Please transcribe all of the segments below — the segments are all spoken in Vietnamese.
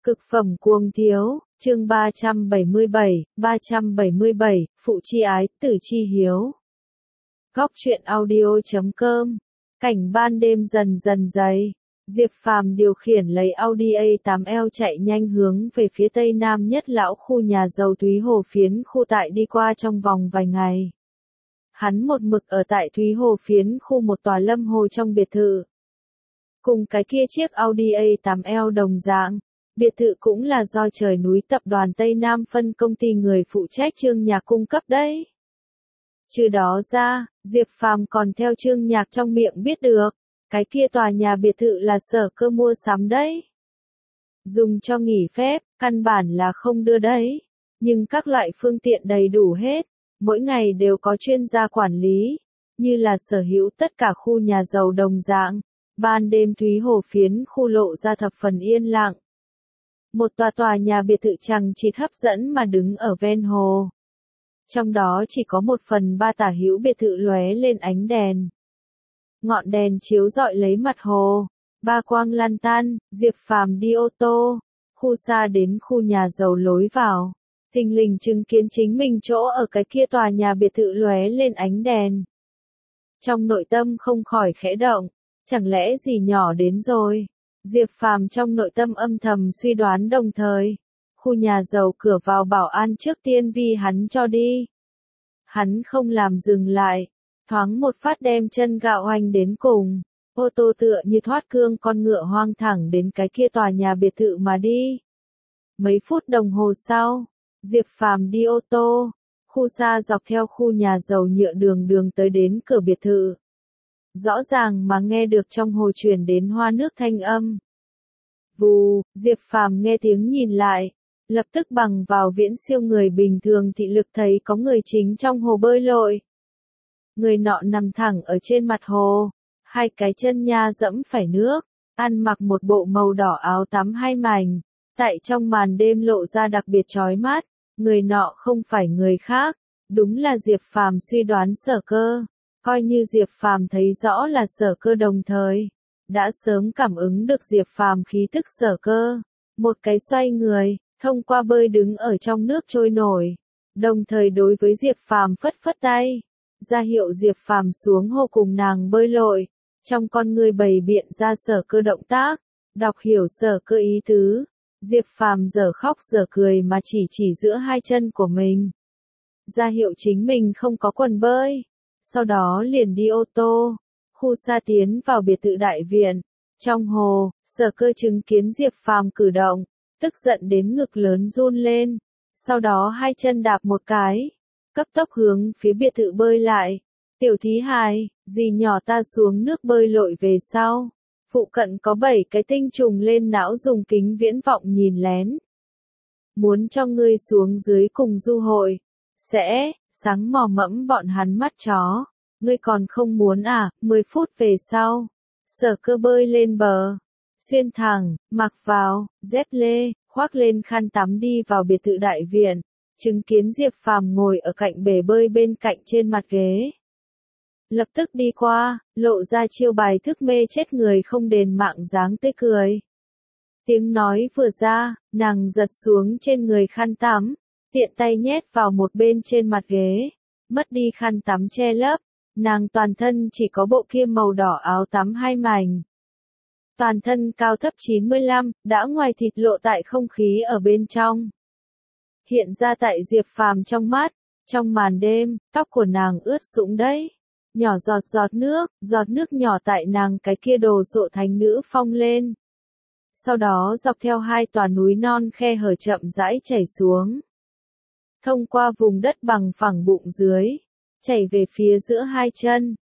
Cực phẩm cuồng thiếu, chương 377, phụ chi ái, tử chi hiếu. Góc truyện audio.com. Cảnh ban đêm dần dần dày. Diệp Phàm điều khiển lấy Audi A8L chạy nhanh hướng về phía tây nam nhất lão khu nhà giàu Thúy Hồ phiến khu tại đi qua trong vòng vài ngày. Hắn một mực ở tại Thúy Hồ phiến khu một tòa lâm hồ trong biệt thự. Cùng cái kia chiếc Audi A8L đồng dạng. Biệt thự cũng là do Trời Núi Tập đoàn Tây Nam phân công ty người phụ trách Trương Nhạc cung cấp đấy. Trừ đó ra, Diệp Phàm còn theo Trương Nhạc trong miệng biết được, cái kia tòa nhà biệt thự là Sở Cơ mua sắm đấy. Dùng cho nghỉ phép, căn bản là không đưa đấy, nhưng các loại phương tiện đầy đủ hết, mỗi ngày đều có chuyên gia quản lý, như là sở hữu tất cả khu nhà giàu đồng dạng. Ban đêm Thúy Hồ phiến khu lộ ra thập phần yên lặng. Một tòa nhà biệt thự chằng chịt hấp dẫn mà đứng ở ven hồ. Trong đó chỉ có 1/3 tả hữu biệt thự lóe lên ánh đèn. Ngọn đèn chiếu rọi lấy mặt hồ, ba quang lan tan, Diệp Phàm đi ô tô, khu xa đến khu nhà giàu lối vào, thình lình chứng kiến chính mình chỗ ở cái kia tòa nhà biệt thự lóe lên ánh đèn. Trong nội tâm không khỏi khẽ động, chẳng lẽ gì nhỏ đến rồi? Diệp Phàm trong nội tâm âm thầm suy đoán đồng thời. Khu nhà giàu cửa vào bảo an trước tiên vì hắn cho đi. Hắn không làm dừng lại, thoáng một phát đem chân gạo hoành đến cùng. Ô tô tựa như thoát cương con ngựa hoang thẳng đến cái kia tòa nhà biệt thự mà đi. Mấy phút đồng hồ sau, Diệp Phàm đi ô tô, khu xa dọc theo khu nhà giàu nhựa đường tới đến cửa biệt thự. Rõ ràng mà nghe được trong hồ truyền đến hoa nước thanh âm. Vù, Diệp Phàm nghe tiếng nhìn lại, lập tức bằng vào viễn siêu người bình thường thị lực thấy có người chính trong hồ bơi lội. Người nọ nằm thẳng ở trên mặt hồ, hai cái chân nha dẫm phải nước, ăn mặc một bộ màu đỏ áo tắm hai mảnh, tại trong màn đêm lộ ra đặc biệt chói mắt. Người nọ không phải người khác, đúng là Diệp Phàm suy đoán Sở Cơ. Coi như Diệp Phàm thấy rõ là Sở Cơ đồng thời, đã sớm cảm ứng được Diệp Phàm khí tức Sở Cơ. Một cái xoay người, thông qua bơi đứng ở trong nước trôi nổi, đồng thời đối với Diệp Phàm phất phất tay, ra hiệu Diệp Phàm xuống hồ cùng nàng bơi lội. Trong con người bày biện ra Sở Cơ động tác, đọc hiểu Sở Cơ ý tứ. Diệp Phàm dở khóc dở cười mà chỉ giữa hai chân của mình, ra hiệu chính mình không có quần bơi. Sau đó liền đi ô tô, khu xa tiến vào biệt thự đại viện. Trong hồ, Sở Cơ chứng kiến Diệp Phàm cử động, tức giận đến ngực lớn run lên. Sau đó hai chân đạp một cái, cấp tốc hướng phía biệt thự bơi lại. Tiểu thí hài, dì nhỏ ta xuống nước bơi lội về sau. Phụ cận có 7 cái tinh trùng lên não dùng kính viễn vọng nhìn lén. Muốn cho ngươi xuống dưới cùng du hội. Sẽ, sáng mò mẫm bọn hắn mắt chó. Ngươi còn không muốn à? 10 phút về sau, Sở Cơ bơi lên bờ, xuyên thẳng, mặc vào dép lê, khoác lên khăn tắm đi vào biệt thự đại viện, chứng kiến Diệp Phàm ngồi ở cạnh bể bơi bên cạnh trên mặt ghế. Lập tức đi qua, lộ ra chiêu bài thức mê chết người không đền mạng dáng tươi cười. Tiếng nói vừa ra, nàng giật xuống trên người khăn tắm, tiện tay nhét vào một bên trên mặt ghế, mất đi khăn tắm che lấp. Nàng toàn thân chỉ có bộ kia màu đỏ áo tắm hai mảnh. Toàn thân cao thấp 95, đã ngoài thịt lộ tại không khí ở bên trong. Hiện ra tại Diệp Phàm trong mắt, trong màn đêm, tóc của nàng ướt sũng đấy. Nhỏ giọt nước nhỏ tại nàng cái kia đồ sộ thánh nữ phong lên. Sau đó dọc theo hai tòa núi non khe hở chậm rãi chảy xuống. Thông qua vùng đất bằng phẳng bụng dưới. Chảy về phía giữa hai chân,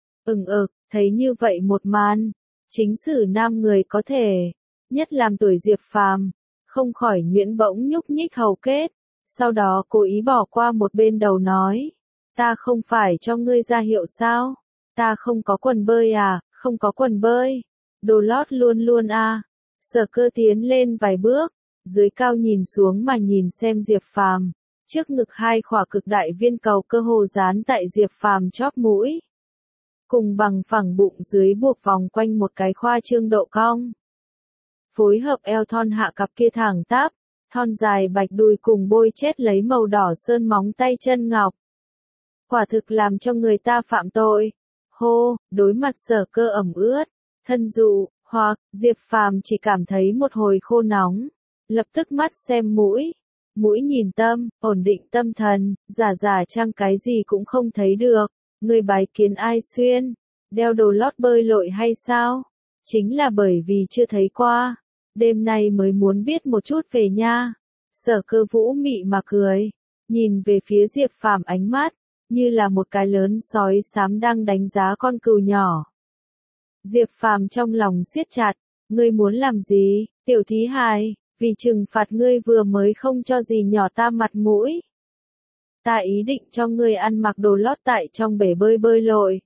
thấy như vậy một màn, chính sử nam người có thể, nhất làm tuổi Diệp Phàm, không khỏi nhuyễn bỗng nhúc nhích hầu kết, sau đó cố ý bỏ qua một bên đầu nói, ta không phải cho ngươi ra hiệu sao, ta không có quần bơi à, không có quần bơi, đồ lót luôn luôn à. Sở Cơ tiến lên vài bước, dưới cao nhìn xuống mà nhìn xem Diệp Phàm. Trước ngực hai khỏa cực đại viên cầu cơ hồ dán tại Diệp Phàm chóp mũi. Cùng bằng phẳng bụng dưới buộc vòng quanh một cái khoa trương độ cong. phối hợp eo thon hạ cặp kia thẳng tắp, thon dài bạch đùi cùng bôi chết lấy màu đỏ sơn móng tay chân ngọc. Quả thực làm cho người ta phạm tội. Hô, đối mặt Sở Cơ ẩm ướt, thân dụ, hoặc, Diệp Phàm chỉ cảm thấy một hồi khô nóng, lập tức mắt xem mũi, mũi nhìn tâm, ổn định tâm thần, giả trang cái gì cũng không thấy được. Người bái kiến ai xuyên, đeo đồ lót bơi lội hay sao? Chính là bởi vì chưa thấy qua, đêm nay mới muốn biết một chút về nha. Sở Cơ vũ mị mà cười, nhìn về phía Diệp Phàm ánh mắt, như là một cái lớn sói xám đang đánh giá con cừu nhỏ. Diệp Phàm trong lòng siết chặt, ngươi muốn làm gì, tiểu thí hài, vì trừng phạt ngươi vừa mới không cho gì nhỏ ta mặt mũi. Ta ý định cho ngươi ăn mặc đồ lót tại trong bể bơi lội.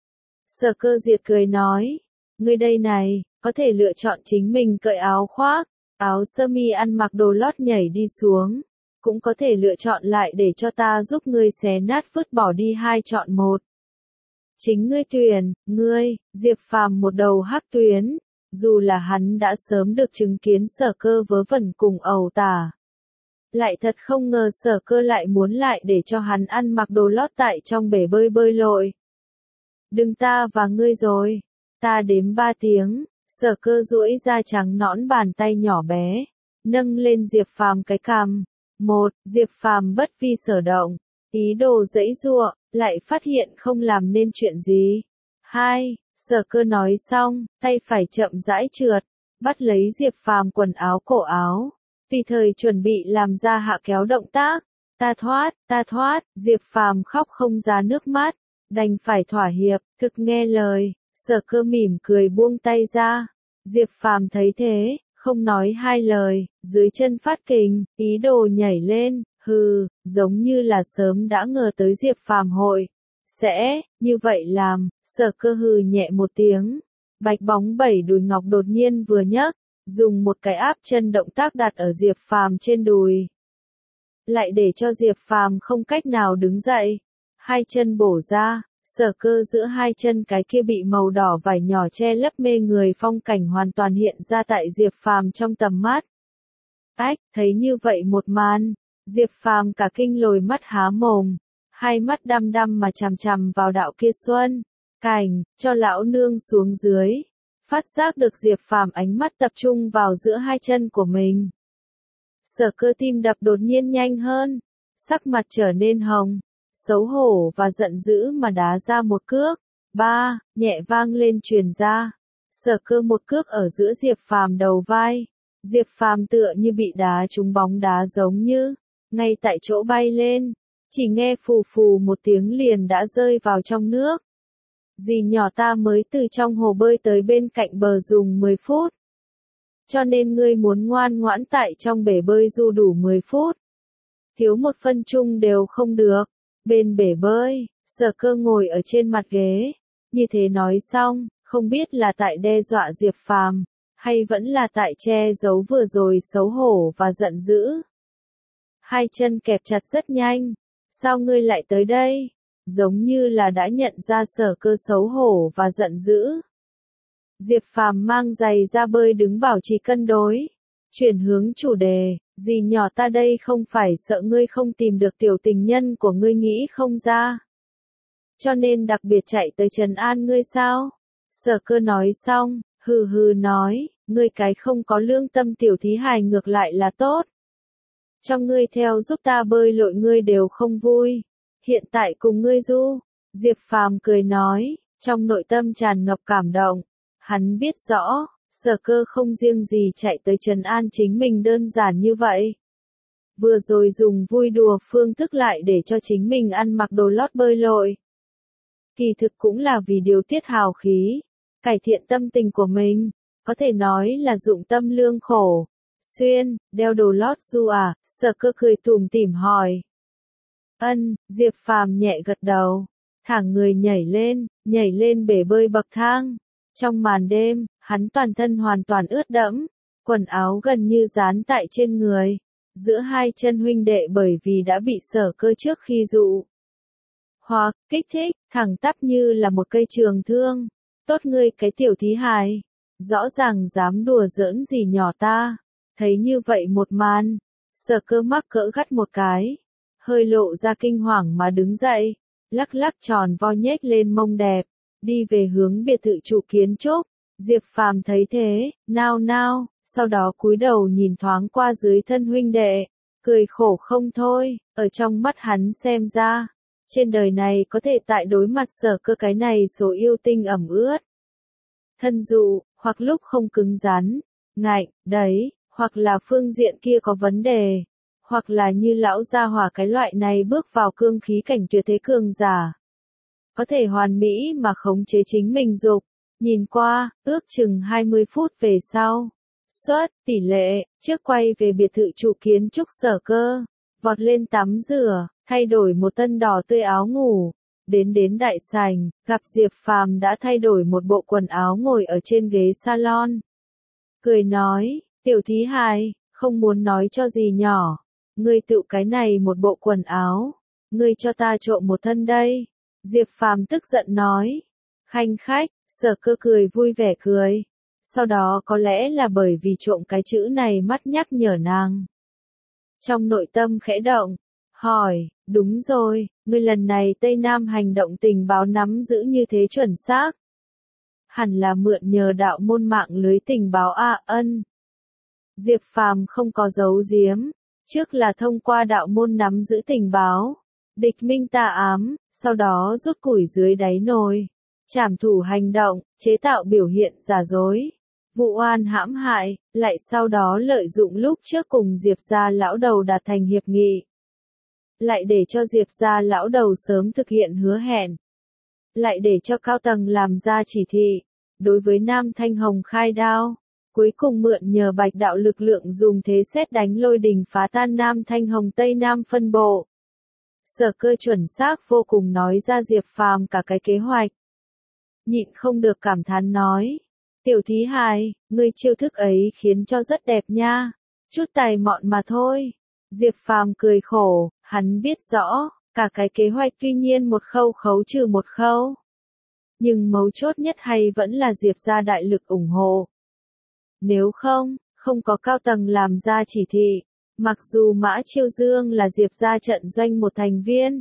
Sở Cơ Diệt cười nói, ngươi đây này, có thể lựa chọn chính mình cởi áo khoác, áo sơ mi ăn mặc đồ lót nhảy đi xuống, cũng có thể lựa chọn lại để cho ta giúp ngươi xé nát vứt bỏ đi hai chọn một. Chính ngươi tuyển, ngươi, Diệp Phàm một đầu hắc tuyến, dù là hắn đã sớm được chứng kiến Sở Cơ vớ vẩn cùng ẩu tả. Lại thật không ngờ Sở Cơ lại muốn lại để cho hắn ăn mặc đồ lót tại trong bể bơi lội. Đừng ta và ngươi rồi, ta đếm 3 tiếng, Sở Cơ duỗi ra trắng nõn bàn tay nhỏ bé, nâng lên Diệp Phàm cái cằm. 1. Diệp Phàm bất vi sở động, ý đồ giãy giụa, lại phát hiện không làm nên chuyện gì. 2. Sở Cơ nói xong, tay phải chậm rãi trượt, bắt lấy Diệp Phàm quần áo cổ áo, vì thời chuẩn bị làm ra hạ kéo động tác. Ta thoát, Diệp Phàm khóc không ra nước mắt, đành phải thỏa hiệp, thực nghe lời. Sở Cơ mỉm cười buông tay ra. Diệp Phàm thấy thế, không nói hai lời, dưới chân phát kình, ý đồ nhảy lên, hừ, giống như là sớm đã ngờ tới Diệp Phàm hội sẽ như vậy làm. Sở Cơ hừ nhẹ một tiếng, bạch bóng 7 đùi ngọc đột nhiên vừa nhấc, dùng một cái áp chân động tác đặt ở Diệp Phàm trên đùi, lại để cho Diệp Phàm không cách nào đứng dậy. Hai chân bổ ra, Sở Cơ giữa hai chân cái kia bị màu đỏ vải nhỏ che lấp mê người phong cảnh hoàn toàn hiện ra tại Diệp Phàm trong tầm mắt. Ách, thấy như vậy một màn, Diệp Phàm cả kinh lồi mắt há mồm, hai mắt đăm đăm mà chằm chằm vào đạo kia xuân cảnh, cho lão nương xuống dưới. Phát giác được Diệp Phàm ánh mắt tập trung vào giữa hai chân của mình. Sở Cơ tim đập đột nhiên nhanh hơn, sắc mặt trở nên hồng, xấu hổ và giận dữ mà đá ra một cước. 3. Nhẹ vang lên truyền ra. Sở Cơ một cước ở giữa Diệp Phàm đầu vai. Diệp Phàm tựa như bị đá trúng bóng đá giống như, ngay tại chỗ bay lên, chỉ nghe phù phù một tiếng liền đã rơi vào trong nước. Dì nhỏ ta mới từ trong hồ bơi tới bên cạnh bờ dùng 10 phút. Cho nên ngươi muốn ngoan ngoãn tại trong bể bơi du đủ 10 phút. Thiếu một phân chung đều không được. Bên bể bơi, Sở Cơ ngồi ở trên mặt ghế, như thế nói xong, không biết là tại đe dọa Diệp Phàm, hay vẫn là tại che giấu vừa rồi xấu hổ và giận dữ. Hai chân kẹp chặt rất nhanh, sao ngươi lại tới đây? Giống như là đã nhận ra Sở Cơ xấu hổ và giận dữ. Diệp Phàm mang giày ra bơi đứng bảo trì cân đối, chuyển hướng chủ đề, dì nhỏ ta đây không phải sợ ngươi không tìm được tiểu tình nhân của ngươi nghĩ không ra. Cho nên đặc biệt chạy tới trấn an ngươi sao? Sở Cơ nói xong, hừ hừ nói, ngươi cái không có lương tâm tiểu thí hài ngược lại là tốt. Cho ngươi theo giúp ta bơi lội ngươi đều không vui. Hiện tại cùng ngươi du. Diệp Phàm cười nói, trong nội tâm tràn ngập cảm động. Hắn biết rõ, Sở Cơ không riêng gì chạy tới trấn an chính mình đơn giản như vậy. Vừa rồi dùng vui đùa phương thức lại để cho chính mình ăn mặc đồ lót bơi lội. Kỳ thực cũng là vì điều tiết hào khí, cải thiện tâm tình của mình, có thể nói là dụng tâm lương khổ. Xuyên, đeo đồ lót du à? Sở Cơ cười tủm tỉm hỏi. Ân, Diệp Phàm nhẹ gật đầu, thẳng người nhảy lên bể bơi bậc thang. Trong màn đêm, hắn toàn thân hoàn toàn ướt đẫm, quần áo gần như dán tại trên người, giữa hai chân huynh đệ bởi vì đã bị Sở Cơ trước khi dụ hoặc kích thích, thẳng tắp như là một cây trường thương. Tốt ngươi cái tiểu thí hài, rõ ràng dám đùa giỡn gì nhỏ ta. Thấy như vậy một màn, Sở Cơ mắc cỡ gắt một cái, hơi lộ ra kinh hoàng mà đứng dậy, lắc lắc tròn vo nhếch lên mông đẹp, đi về hướng biệt thự trụ kiến trúc. Diệp Phàm thấy thế, nao nao, sau đó cúi đầu nhìn thoáng qua dưới thân huynh đệ, cười khổ không thôi, ở trong mắt hắn xem ra, trên đời này có thể tại đối mặt Sở Cơ cái này số yêu tinh ẩm ướt. Thân dụ, hoặc lúc không cứng rắn, ngạnh, đấy, hoặc là phương diện kia có vấn đề, hoặc là như lão gia hỏa cái loại này bước vào cương khí cảnh tuyệt thế cường giả. Có thể hoàn mỹ mà khống chế chính mình dục. Nhìn qua, ước chừng 20 phút về sau. Suất, tỷ lệ, trước quay về biệt thự trụ kiến trúc Sở Cơ. Vọt lên tắm rửa, thay đổi một tân đỏ tươi áo ngủ. Đến đại sảnh, gặp Diệp Phàm đã thay đổi một bộ quần áo ngồi ở trên ghế salon. Cười nói, tiểu thí hài, không muốn nói cho gì nhỏ. Ngươi tự cái này một bộ quần áo. Ngươi cho ta trộm một thân đây. Diệp Phàm tức giận nói. Khanh khách, Sở Cơ cười vui vẻ cười. Sau đó có lẽ là bởi vì trộm cái chữ này mắt nhắc nhở nàng. Trong nội tâm khẽ động, hỏi, đúng rồi, ngươi lần này Tây Nam hành động tình báo nắm giữ như thế chuẩn xác. Hẳn là mượn nhờ đạo môn mạng lưới tình báo ân. Diệp Phàm không có giấu giếm, trước là thông qua đạo môn nắm giữ tình báo, địch minh tà ám, sau đó rút củi dưới đáy nồi. Trảm thủ hành động, chế tạo biểu hiện giả dối, vụ oan hãm hại, lại sau đó lợi dụng lúc trước cùng Diệp gia lão đầu đạt thành hiệp nghị. Lại để cho Diệp gia lão đầu sớm thực hiện hứa hẹn. Lại để cho cao tầng làm ra chỉ thị, đối với Nam Thanh Hồng khai đao. Cuối cùng mượn nhờ Bạch đạo lực lượng dùng thế sét đánh lôi đình phá tan Nam Thanh Hồng Tây Nam phân bộ. Sở Cơ chuẩn xác vô cùng nói ra Diệp Phàm cả cái kế hoạch. Nhịn không được cảm thán nói. Tiểu thí hài, ngươi chiêu thức ấy khiến cho rất đẹp nha. Chút tài mọn mà thôi. Diệp Phàm cười khổ, hắn biết rõ, cả cái kế hoạch tuy nhiên một khâu khấu trừ một khâu. Nhưng mấu chốt nhất hay vẫn là Diệp gia đại lực ủng hộ. Nếu không có cao tầng làm ra chỉ thị, mặc dù Mã Chiêu Dương là Diệp gia trận doanh một thành viên,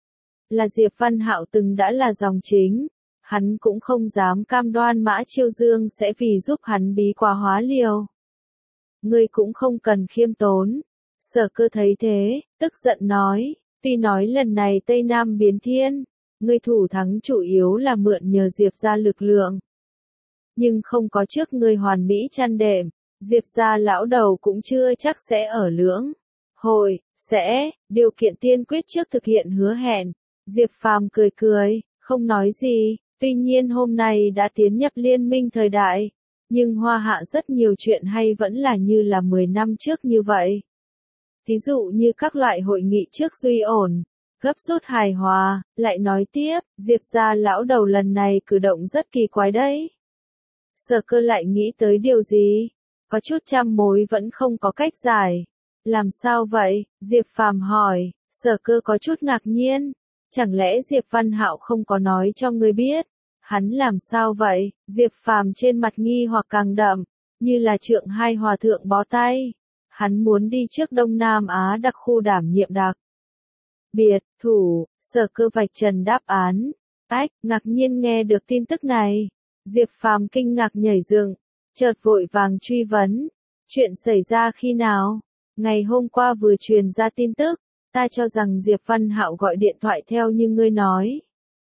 là Diệp Văn Hạo từng đã là dòng chính, hắn cũng không dám cam đoan Mã Chiêu Dương sẽ vì giúp hắn bí quá hóa liều. Ngươi cũng không cần khiêm tốn. Sở Cơ thấy thế, tức giận nói, tuy nói lần này Tây Nam biến thiên, ngươi thủ thắng chủ yếu là mượn nhờ Diệp gia lực lượng. Nhưng không có trước ngươi hoàn mỹ chăn đệm, Diệp gia lão đầu cũng chưa chắc sẽ ở lưỡng. Hồi, sẽ, điều kiện tiên quyết trước thực hiện hứa hẹn. Diệp Phàm cười cười, không nói gì, tuy nhiên hôm nay đã tiến nhập liên minh thời đại, nhưng Hoa Hạ rất nhiều chuyện hay vẫn là như là 10 năm trước như vậy. Ví dụ như các loại hội nghị trước duy ổn, gấp rút hài hòa, lại nói tiếp, Diệp gia lão đầu lần này cử động rất kỳ quái đấy. Sở Cơ lại nghĩ tới điều gì? Có chút trăm mối vẫn không có cách giải. Làm sao vậy? Diệp Phàm hỏi. Sở Cơ có chút ngạc nhiên. Chẳng lẽ Diệp Văn Hạo không có nói cho ngươi biết? Hắn làm sao vậy? Diệp Phàm trên mặt nghi hoặc càng đậm, như là trượng hai hòa thượng bó tay. Hắn muốn đi trước Đông Nam Á đặc khu đảm nhiệm đặc biệt thủ. Sở Cơ vạch trần đáp án. Ách, ngạc nhiên nghe được tin tức này. Diệp Phàm kinh ngạc nhảy dựng, chợt vội vàng truy vấn. Chuyện xảy ra khi nào? Ngày hôm qua vừa truyền ra tin tức, ta cho rằng Diệp Văn Hạo gọi điện thoại theo như ngươi nói.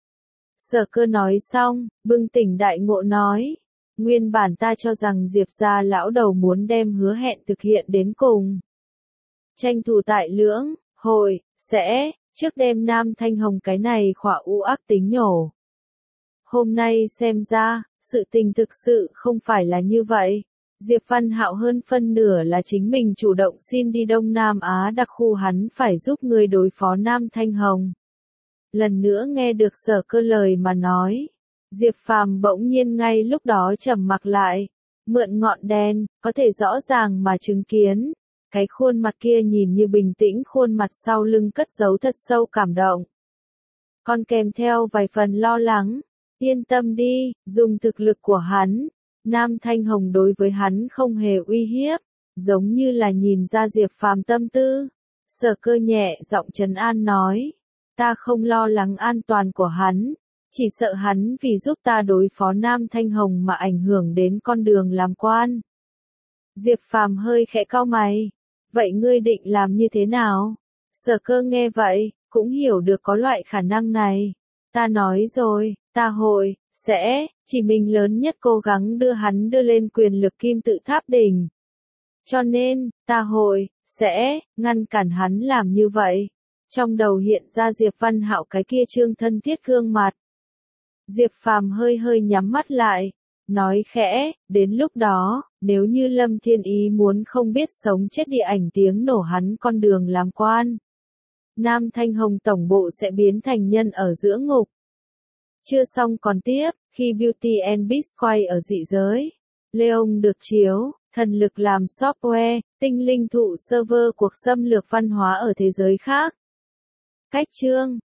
Sở Cơ nói xong, bừng tỉnh đại ngộ nói. Nguyên bản ta cho rằng Diệp gia lão đầu muốn đem hứa hẹn thực hiện đến cùng. Tranh thủ tại lưỡng, hội, sẽ, trước đêm Nam Thanh Hồng cái này khỏa u ác tính nhổ. Hôm nay xem ra, sự tình thực sự không phải là như vậy. Diệp Văn Hạo hơn phân nửa là chính mình chủ động xin đi Đông Nam Á đặc khu hắn phải giúp người đối phó Nam Thanh Hồng. Lần nữa nghe được Sở Cơ lời mà nói. Diệp Phàm bỗng nhiên ngay lúc đó trầm mặc lại. Mượn ngọn đèn, có thể rõ ràng mà chứng kiến. Cái khuôn mặt kia nhìn như bình tĩnh, khuôn mặt sau lưng cất giấu thật sâu cảm động. Còn kèm theo vài phần lo lắng. Yên tâm đi, dùng thực lực của hắn, Nam Thanh Hồng đối với hắn không hề uy hiếp, giống như là nhìn ra Diệp Phàm tâm tư. Sở Cơ nhẹ giọng trấn an nói, ta không lo lắng an toàn của hắn, chỉ sợ hắn vì giúp ta đối phó Nam Thanh Hồng mà ảnh hưởng đến con đường làm quan. Diệp Phàm hơi khẽ cau mày, vậy ngươi định làm như thế nào? Sở Cơ nghe vậy, cũng hiểu được có loại khả năng này. Ta nói rồi, ta hội, sẽ, chỉ mình lớn nhất cố gắng đưa hắn đưa lên quyền lực kim tự tháp đỉnh. Cho nên, ta hội, sẽ, ngăn cản hắn làm như vậy. Trong đầu hiện ra Diệp Văn Hạo cái kia trương thân thiết gương mặt. Diệp Phàm hơi hơi nhắm mắt lại, nói khẽ, đến lúc đó, nếu như Lâm Thiên Ý muốn không biết sống chết địa ảnh tiếng nổ hắn con đường làm quan. Nam Thanh Hồng tổng bộ sẽ biến thành nhân ở giữa ngục. Chưa xong còn tiếp, khi Beauty and Beast quay ở dị giới, Leon được chiếu, thần lực làm software, tinh linh thụ server cuộc xâm lược văn hóa ở thế giới khác. Cách chương